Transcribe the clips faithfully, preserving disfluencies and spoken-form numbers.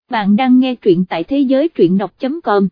bạn đang nghe truyện tại thế giới truyện đọc chấm com.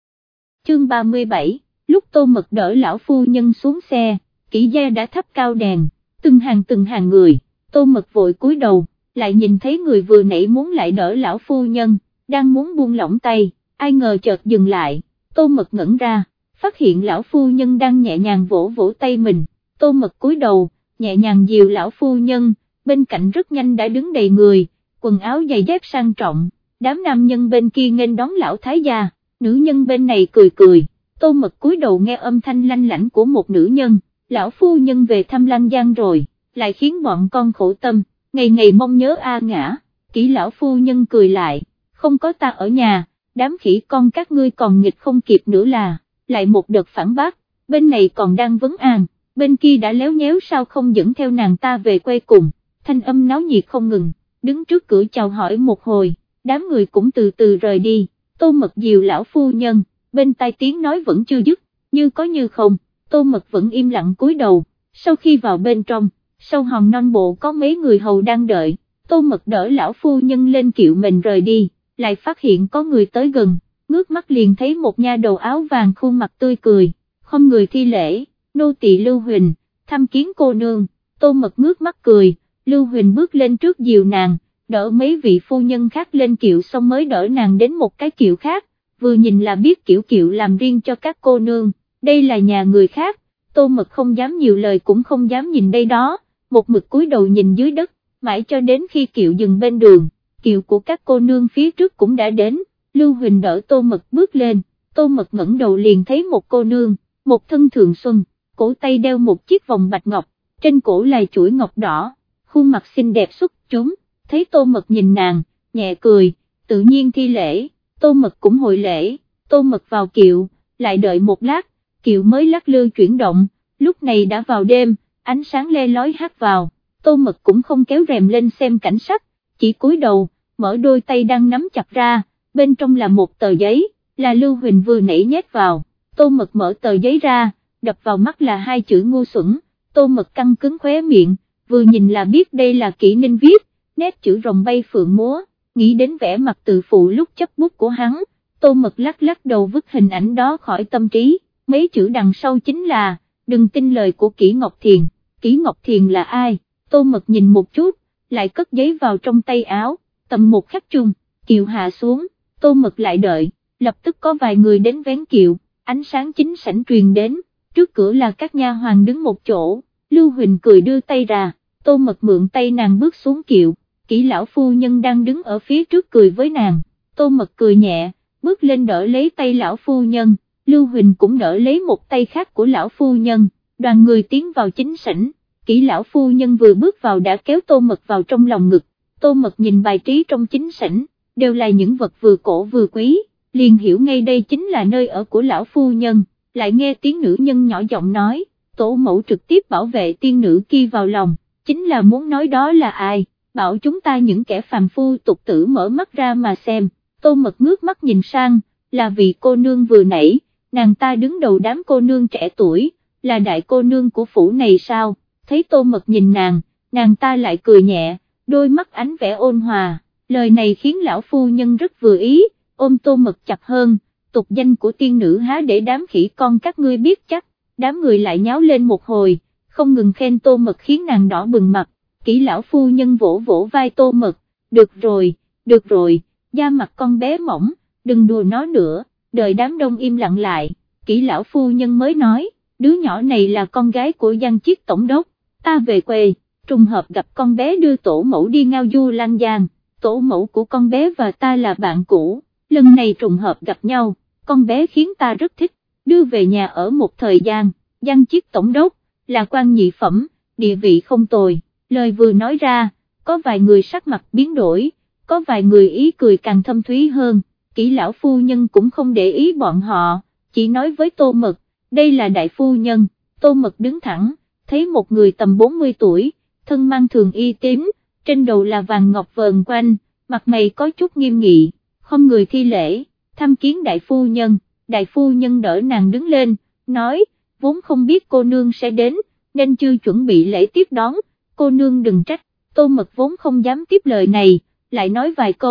Chương ba mươi bảy, lúc Tô Mật đỡ lão phu nhân xuống xe, kỹ gia đã thắp cao đèn, từng hàng từng hàng người, Tô Mật vội cúi đầu, lại nhìn thấy người vừa nãy muốn lại đỡ lão phu nhân, đang muốn buông lỏng tay, ai ngờ chợt dừng lại, Tô Mật ngẩn ra, phát hiện lão phu nhân đang nhẹ nhàng vỗ vỗ tay mình, Tô Mật cúi đầu, nhẹ nhàng dìu lão phu nhân, bên cạnh rất nhanh đã đứng đầy người, quần áo giày dép sang trọng, đám nam nhân bên kia nghênh đón lão thái gia, nữ nhân bên này cười cười, Tô Mật cúi đầu nghe âm thanh lanh lảnh của một nữ nhân, lão phu nhân về thăm Lan Giang rồi, lại khiến bọn con khổ tâm, ngày ngày mong nhớ A Ngã, kỹ lão phu nhân cười lại, không có ta ở nhà, đám khỉ con các ngươi còn nghịch không kịp nữa là, lại một đợt phản bác, bên này còn đang vấn an, bên kia đã léo nhéo sao không dẫn theo nàng ta về quê cùng, thanh âm náo nhiệt không ngừng, đứng trước cửa chào hỏi một hồi, đám người cũng từ từ rời đi, Tô Mật dìu lão phu nhân, bên tai tiếng nói vẫn chưa dứt, như có như không, Tô Mật vẫn im lặng cúi đầu, sau khi vào bên trong, sau hòn non bộ có mấy người hầu đang đợi, Tô Mật đỡ lão phu nhân lên kiệu mình rời đi, lại phát hiện có người tới gần, ngước mắt liền thấy một nha đầu áo vàng khuôn mặt tươi cười, không người thi lễ, nô tỳ Lưu Huỳnh, thăm kiến cô nương, Tô Mật ngước mắt cười, Lưu Huỳnh bước lên trước dìu nàng, đỡ mấy vị phu nhân khác lên kiệu xong mới đỡ nàng đến một cái kiệu khác, vừa nhìn là biết kiểu kiệu làm riêng cho các cô nương, đây là nhà người khác, Tô Mật không dám nhiều lời cũng không dám nhìn đây đó, một mực cúi đầu nhìn dưới đất, mãi cho đến khi kiệu dừng bên đường, kiệu của các cô nương phía trước cũng đã đến, Lưu Huỳnh đỡ Tô Mật bước lên, Tô Mật ngẩng đầu liền thấy một cô nương, một thân thường xuân, cổ tay đeo một chiếc vòng bạch ngọc, trên cổ là chuỗi ngọc đỏ, khuôn mặt xinh đẹp xuất chúng, thấy Tô Mật nhìn nàng, nhẹ cười, tự nhiên thi lễ, Tô Mật cũng hồi lễ, Tô Mật vào kiệu, lại đợi một lát, kiệu mới lắc lư chuyển động, lúc này đã vào đêm, ánh sáng le lói hắt vào, Tô Mật cũng không kéo rèm lên xem cảnh sắc, chỉ cúi đầu, mở đôi tay đang nắm chặt ra, bên trong là một tờ giấy, là Lưu Huỳnh vừa nãy nhét vào, Tô Mật mở tờ giấy ra, đập vào mắt là hai chữ ngu xuẩn, Tô Mật căng cứng khóe miệng, vừa nhìn là biết đây là Kỷ Ninh viết, nét chữ rồng bay phượng múa, nghĩ đến vẻ mặt tự phụ lúc chấp bút của hắn, Tô Mật lắc lắc đầu vứt hình ảnh đó khỏi tâm trí, mấy chữ đằng sau chính là, đừng tin lời của Kỷ Ngọc Thiền, Kỷ Ngọc Thiền là ai, Tô Mật nhìn một chút, lại cất giấy vào trong tay áo, tầm một khắc chung, kiệu hạ xuống, Tô Mật lại đợi, lập tức có vài người đến vén kiệu, ánh sáng chính sảnh truyền đến, trước cửa là các nha hoàn đứng một chỗ, Lưu Huỳnh cười đưa tay ra, Tô Mật mượn tay nàng bước xuống kiệu, Kỷ lão phu nhân đang đứng ở phía trước cười với nàng, Tô Mật cười nhẹ, bước lên đỡ lấy tay lão phu nhân, Lưu Huỳnh cũng đỡ lấy một tay khác của lão phu nhân, đoàn người tiến vào chính sảnh, Kỷ lão phu nhân vừa bước vào đã kéo Tô Mật vào trong lòng ngực, Tô Mật nhìn bài trí trong chính sảnh, đều là những vật vừa cổ vừa quý, liền hiểu ngay đây chính là nơi ở của lão phu nhân, lại nghe tiếng nữ nhân nhỏ giọng nói, tổ mẫu trực tiếp bảo vệ tiên nữ kia vào lòng, chính là muốn nói đó là ai, bảo chúng ta những kẻ phàm phu tục tử mở mắt ra mà xem, Tô Mật ngước mắt nhìn sang, là vị cô nương vừa nãy, nàng ta đứng đầu đám cô nương trẻ tuổi, là đại cô nương của phủ này sao, thấy Tô Mật nhìn nàng, nàng ta lại cười nhẹ, đôi mắt ánh vẻ ôn hòa, lời này khiến lão phu nhân rất vừa ý, ôm Tô Mật chặt hơn, tục danh của tiên nữ há để đám khỉ con các ngươi biết chắc, đám người lại nháo lên một hồi, không ngừng khen Tô Mật khiến nàng đỏ bừng mặt, Kỷ lão phu nhân vỗ vỗ vai Tô Mật, được rồi, được rồi, da mặt con bé mỏng, đừng đùa nó nữa, đợi đám đông im lặng lại, Kỷ lão phu nhân mới nói, đứa nhỏ này là con gái của Giang Chiết tổng đốc, ta về quê, trùng hợp gặp con bé đưa tổ mẫu đi ngao du Lan Giang, tổ mẫu của con bé và ta là bạn cũ, lần này trùng hợp gặp nhau, con bé khiến ta rất thích, đưa về nhà ở một thời gian, Giang Chiết tổng đốc, là quan nhị phẩm, địa vị không tồi, lời vừa nói ra, có vài người sắc mặt biến đổi, có vài người ý cười càng thâm thúy hơn, Kỷ lão phu nhân cũng không để ý bọn họ, chỉ nói với Tô Mật, đây là đại phu nhân, Tô Mật đứng thẳng, thấy một người tầm bốn mươi tuổi, thân mang thường y tím, trên đầu là vàng ngọc vờn quanh, mặt mày có chút nghiêm nghị, không người thi lễ, thăm kiến đại phu nhân, đại phu nhân đỡ nàng đứng lên, nói, vốn không biết cô nương sẽ đến, nên chưa chuẩn bị lễ tiếp đón, cô nương đừng trách, Tô Mật vốn không dám tiếp lời này, lại nói vài câu,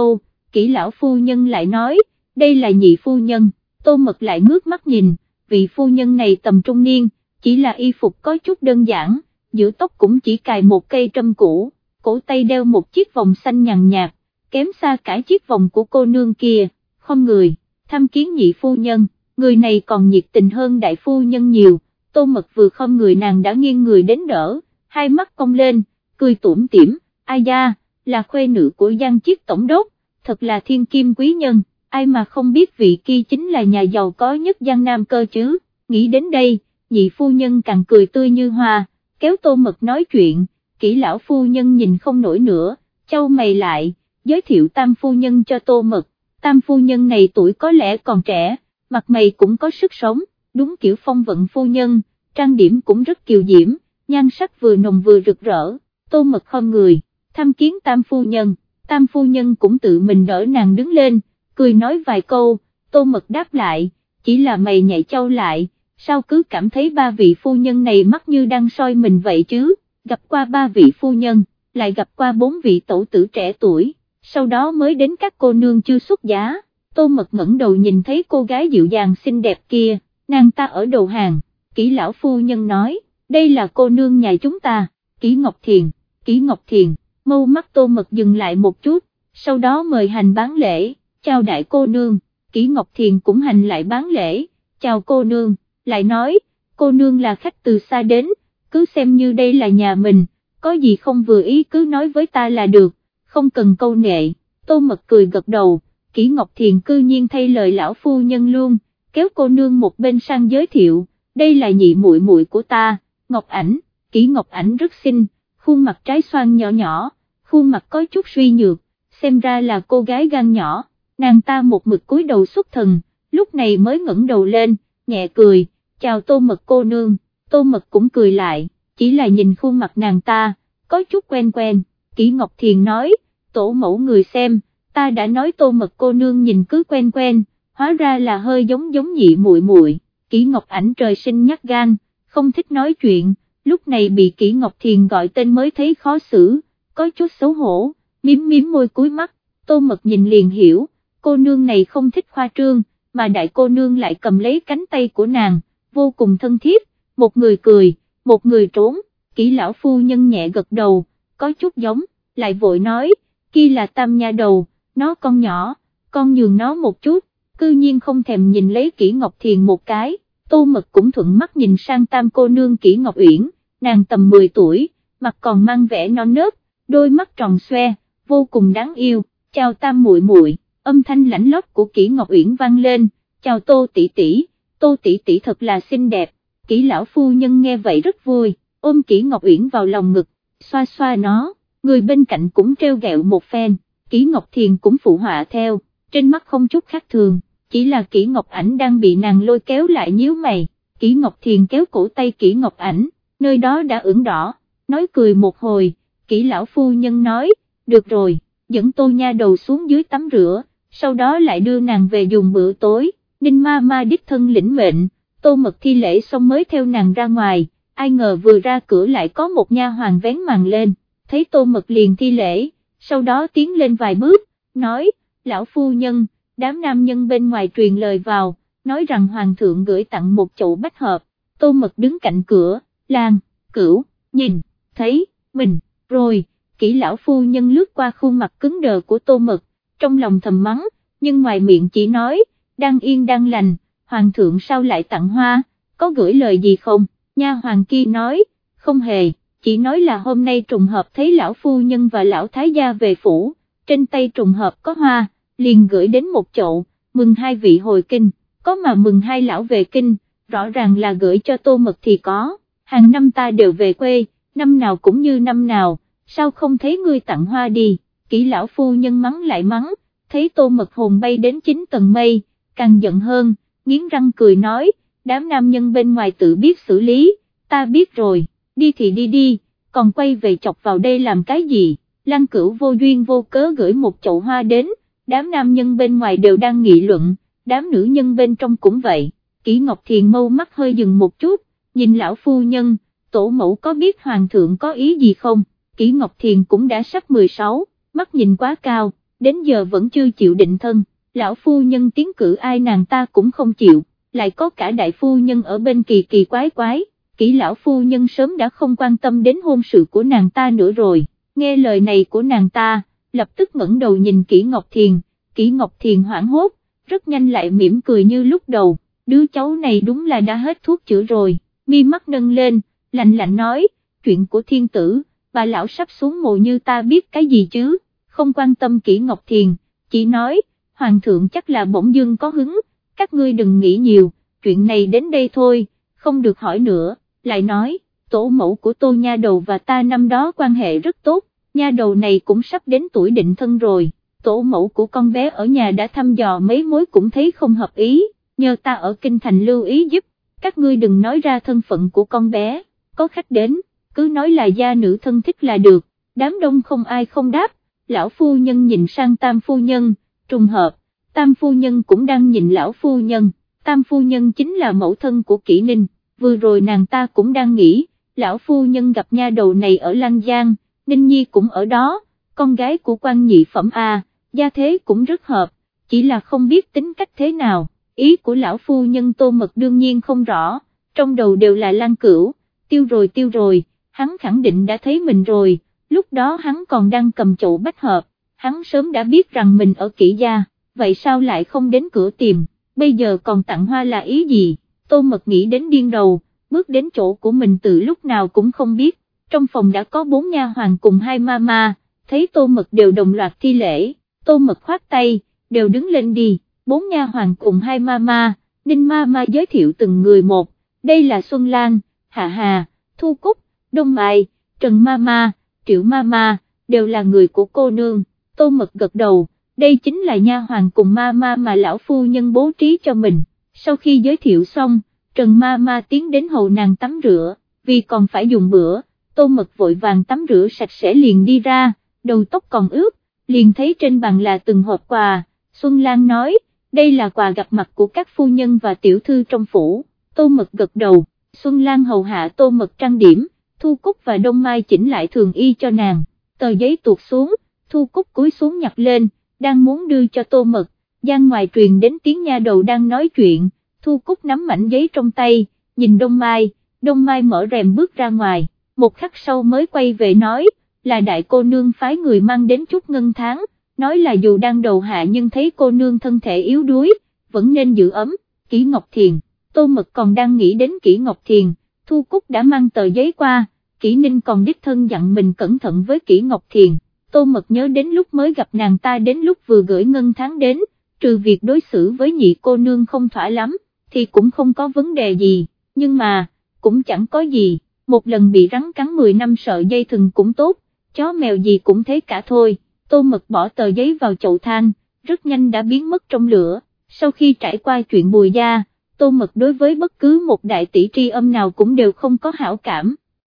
Kỷ lão phu nhân lại nói, đây là nhị phu nhân. Tô Mật lại ngước mắt nhìn, vị phu nhân này tầm trung niên, chỉ là y phục có chút đơn giản, giữa tóc cũng chỉ cài một cây trâm cũ, cổ tay đeo một chiếc vòng xanh nhàn nhạt, kém xa cả chiếc vòng của cô nương kia. Không người, tham kiến nhị phu nhân, người này còn nhiệt tình hơn đại phu nhân nhiều. Tô Mật vừa không người nàng đã nghiêng người đến đỡ, hai mắt cong lên, cười tủm tỉm, ai da, là khuê nữ của Giang Chiết tổng đốc, thật là thiên kim quý nhân, ai mà không biết vị kia chính là nhà giàu có nhất Giang Nam cơ chứ. Nghĩ đến đây, nhị phu nhân càng cười tươi như hoa, kéo Tô Mật nói chuyện. Kỷ lão phu nhân nhìn không nổi nữa, chau mày lại, giới thiệu tam phu nhân cho Tô Mật. Tam phu nhân này tuổi có lẽ còn trẻ, mặt mày cũng có sức sống, đúng kiểu phong vận phu nhân, trang điểm cũng rất kiều diễm, nhan sắc vừa nồng vừa rực rỡ. Tô Mật không người, tham kiến tam phu nhân. Tam phu nhân cũng tự mình đỡ nàng đứng lên, cười nói vài câu. Tô Mật đáp lại, chỉ là mày nhảy chau lại, sao cứ cảm thấy ba vị phu nhân này mắt như đang soi mình vậy chứ. Gặp qua ba vị phu nhân, lại gặp qua bốn vị tổ tử trẻ tuổi, sau đó mới đến các cô nương chưa xuất giá. Tô Mật ngẩng đầu nhìn thấy cô gái dịu dàng xinh đẹp kia, nàng ta ở đầu hàng. Kỷ lão phu nhân nói, đây là cô nương nhà chúng ta, Kỷ Ngọc Thiền. Kỷ Ngọc Thiền, mâu mắt Tô Mật dừng lại một chút, sau đó mời hành bán lễ, chào đại cô nương. Kỷ Ngọc Thiền cũng hành lại bán lễ, chào cô nương, lại nói, cô nương là khách từ xa đến, cứ xem như đây là nhà mình, có gì không vừa ý cứ nói với ta là được, không cần câu nệ. Tô Mật cười gật đầu. Kỷ Ngọc Thiền cư nhiên thay lời lão phu nhân luôn, kéo cô nương một bên sang giới thiệu, đây là nhị muội muội của ta, Ngọc Ảnh. Kỷ Ngọc Ảnh rất xinh, khuôn mặt trái xoan nhỏ nhỏ, khuôn mặt có chút suy nhược, xem ra là cô gái gan nhỏ. Nàng ta một mực cúi đầu xuất thần, lúc này mới ngẩng đầu lên, nhẹ cười, chào Tô Mật cô nương. Tô Mật cũng cười lại, chỉ là nhìn khuôn mặt nàng ta, có chút quen quen. Kỷ Ngọc Thiền nói, tổ mẫu người xem, ta đã nói Tô Mật cô nương nhìn cứ quen quen, hóa ra là hơi giống giống nhị muội muội. Kỷ Ngọc Ảnh trời sinh nhát gan, không thích nói chuyện, lúc này bị Kỷ Ngọc Thiền gọi tên mới thấy khó xử, có chút xấu hổ, miếm miếm môi cúi mắt. Tô Mật nhìn liền hiểu, cô nương này không thích khoa trương, mà đại cô nương lại cầm lấy cánh tay của nàng, vô cùng thân thiết, một người cười, một người trốn. Kỷ lão phu nhân nhẹ gật đầu, có chút giống, lại vội nói, kia là tam nha đầu, nó con nhỏ, con nhường nó một chút, cư nhiên không thèm nhìn lấy Kỷ Ngọc Thiền một cái. Tô Mật cũng thuận mắt nhìn sang tam cô nương Kỷ Ngọc Uyển, nàng tầm mười tuổi, mặt còn mang vẻ non nớt, đôi mắt tròn xoe, vô cùng đáng yêu. Chào tam muội muội, âm thanh lãnh lót của Kỷ Ngọc Uyển vang lên, chào Tô tỷ tỷ, Tô tỷ tỷ thật là xinh đẹp. Kỷ lão phu nhân nghe vậy rất vui, ôm Kỷ Ngọc Uyển vào lòng ngực, xoa xoa nó, người bên cạnh cũng treo gẹo một phen. Kỷ Ngọc Thiền cũng phụ họa theo, trên mắt không chút khác thường, chỉ là Kỷ Ngọc Ảnh đang bị nàng lôi kéo lại nhíu mày. Kỷ Ngọc Thiền kéo cổ tay Kỷ Ngọc Ảnh, nơi đó đã ửng đỏ, nói cười một hồi. Kỷ lão phu nhân nói, được rồi, dẫn Tô nha đầu xuống dưới tắm rửa, sau đó lại đưa nàng về dùng bữa tối. Ninh ma ma đích thân lĩnh mệnh, Tô Mật thi lễ xong mới theo nàng ra ngoài, ai ngờ vừa ra cửa lại có một nha hoàn vén màn lên, thấy Tô Mật liền thi lễ, sau đó tiến lên vài bước, nói, lão phu nhân, đám nam nhân bên ngoài truyền lời vào, nói rằng hoàng thượng gửi tặng một chậu bách hợp. Tô Mật đứng cạnh cửa, Lan, Cửu, nhìn, thấy, mình, rồi. Kỷ lão phu nhân lướt qua khuôn mặt cứng đờ của Tô Mật, trong lòng thầm mắng, nhưng ngoài miệng chỉ nói, đang yên đang lành, hoàng thượng sao lại tặng hoa, có gửi lời gì không? Nha hoàng kia nói, không hề, chỉ nói là hôm nay trùng hợp thấy lão phu nhân và lão thái gia về phủ, trên tay trùng hợp có hoa, liền gửi đến một chậu, mừng hai vị hồi kinh, có mà mừng hai lão về kinh, rõ ràng là gửi cho Tô Mật thì có, hàng năm ta đều về quê, năm nào cũng như năm nào, sao không thấy ngươi tặng hoa đi. Kỷ lão phu nhân mắng lại mắng, thấy Tô Mật hồn bay đến chín tầng mây, càng giận hơn, nghiến răng cười nói, đám nam nhân bên ngoài tự biết xử lý, ta biết rồi, đi thì đi đi, còn quay về chọc vào đây làm cái gì? Lăng Cửu vô duyên vô cớ gửi một chậu hoa đến, đám nam nhân bên ngoài đều đang nghị luận, đám nữ nhân bên trong cũng vậy. Kỷ Ngọc Thiền mâu mắt hơi dừng một chút, nhìn lão phu nhân, tổ mẫu có biết hoàng thượng có ý gì không? Kỷ Ngọc Thiền cũng đã sắp mười sáu, mắt nhìn quá cao, đến giờ vẫn chưa chịu định thân, lão phu nhân tiến cử ai nàng ta cũng không chịu, lại có cả đại phu nhân ở bên kỳ kỳ quái quái, Kỷ lão phu nhân sớm đã không quan tâm đến hôn sự của nàng ta nữa rồi, nghe lời này của nàng ta, lập tức ngẩng đầu nhìn Kỷ Ngọc Thiền, Kỷ Ngọc Thiền hoảng hốt, rất nhanh lại mỉm cười như lúc đầu, đứa cháu này đúng là đã hết thuốc chữa rồi, mi mắt nâng lên, lạnh lạnh nói, chuyện của thiên tử, bà lão sắp xuống mồ như ta biết cái gì chứ, không quan tâm Kỷ Ngọc Thiền, chỉ nói, hoàng thượng chắc là bỗng dưng có hứng, các ngươi đừng nghĩ nhiều, chuyện này đến đây thôi, không được hỏi nữa, lại nói, tổ mẫu của Tô nha đầu và ta năm đó quan hệ rất tốt, nha đầu này cũng sắp đến tuổi định thân rồi, tổ mẫu của con bé ở nhà đã thăm dò mấy mối cũng thấy không hợp ý, nhờ ta ở kinh thành lưu ý giúp, các ngươi đừng nói ra thân phận của con bé, có khách đến, cứ nói là gia nữ thân thích là được, đám đông không ai không đáp, lão phu nhân nhìn sang tam phu nhân, trùng hợp, tam phu nhân cũng đang nhìn lão phu nhân, tam phu nhân chính là mẫu thân của Kỷ Ninh, vừa rồi nàng ta cũng đang nghĩ, lão phu nhân gặp nha đầu này ở Lăng Giang, Ninh Nhi cũng ở đó, con gái của quan nhị phẩm A, gia thế cũng rất hợp, chỉ là không biết tính cách thế nào, ý của lão phu nhân Tô Mật đương nhiên không rõ, trong đầu đều là Lan Cửu, tiêu rồi tiêu rồi, hắn khẳng định đã thấy mình rồi, lúc đó hắn còn đang cầm chậu bách hợp, hắn sớm đã biết rằng mình ở Kỷ gia, vậy sao lại không đến cửa tìm, bây giờ còn tặng hoa là ý gì, Tô Mật nghĩ đến điên đầu, bước đến chỗ của mình từ lúc nào cũng không biết, trong phòng đã có bốn nha hoàn cùng hai ma ma, thấy Tô Mật đều đồng loạt thi lễ, Tô Mật khoát tay, đều đứng lên đi, bốn nha hoàn cùng hai ma ma, Ninh ma ma giới thiệu từng người một, đây là Xuân Lan, Hạ Hà, Thu Cúc, Đông Mai, Trần ma ma, Triệu ma ma, đều là người của cô nương, Tô Mật gật đầu, đây chính là nha hoàn cùng ma ma mà lão phu nhân bố trí cho mình, sau khi giới thiệu xong, Trần ma ma tiến đến hầu nàng tắm rửa, vì còn phải dùng bữa, Tô Mật vội vàng tắm rửa sạch sẽ liền đi ra, đầu tóc còn ướt, liền thấy trên bàn là từng hộp quà, Xuân Lan nói, đây là quà gặp mặt của các phu nhân và tiểu thư trong phủ, Tô Mật gật đầu, Xuân Lan hầu hạ Tô Mật trang điểm, Thu Cúc và Đông Mai chỉnh lại thường y cho nàng, tờ giấy tuột xuống, Thu Cúc cúi xuống nhặt lên, đang muốn đưa cho Tô Mật, gian ngoài truyền đến tiếng nha đầu đang nói chuyện, Thu Cúc nắm mảnh giấy trong tay, nhìn Đông Mai, Đông Mai mở rèm bước ra ngoài, một khắc sau mới quay về nói, là đại cô nương phái người mang đến chút ngân tháng, nói là dù đang đầu hạ nhưng thấy cô nương thân thể yếu đuối, vẫn nên giữ ấm, Kỷ Ngọc Thiền, Tô Mật còn đang nghĩ đến Kỷ Ngọc Thiền, Thu Cúc đã mang tờ giấy qua, Kỷ Ninh còn đích thân dặn mình cẩn thận với Kỷ Ngọc Thiền, Tô Mật nhớ đến lúc mới gặp nàng ta đến lúc vừa gửi ngân tháng đến, trừ việc đối xử với nhị cô nương không thỏa lắm, thì cũng không có vấn đề gì, nhưng mà, cũng chẳng có gì, một lần bị rắn cắn mười năm sợi dây thừng cũng tốt, chó mèo gì cũng thế cả thôi, Tô Mật bỏ tờ giấy vào chậu than, rất nhanh đã biến mất trong lửa, sau khi trải qua chuyện Bùi gia, Tô Mật đối với bất cứ một đại tỷ tri âm nào cũng đều không có hảo cảm,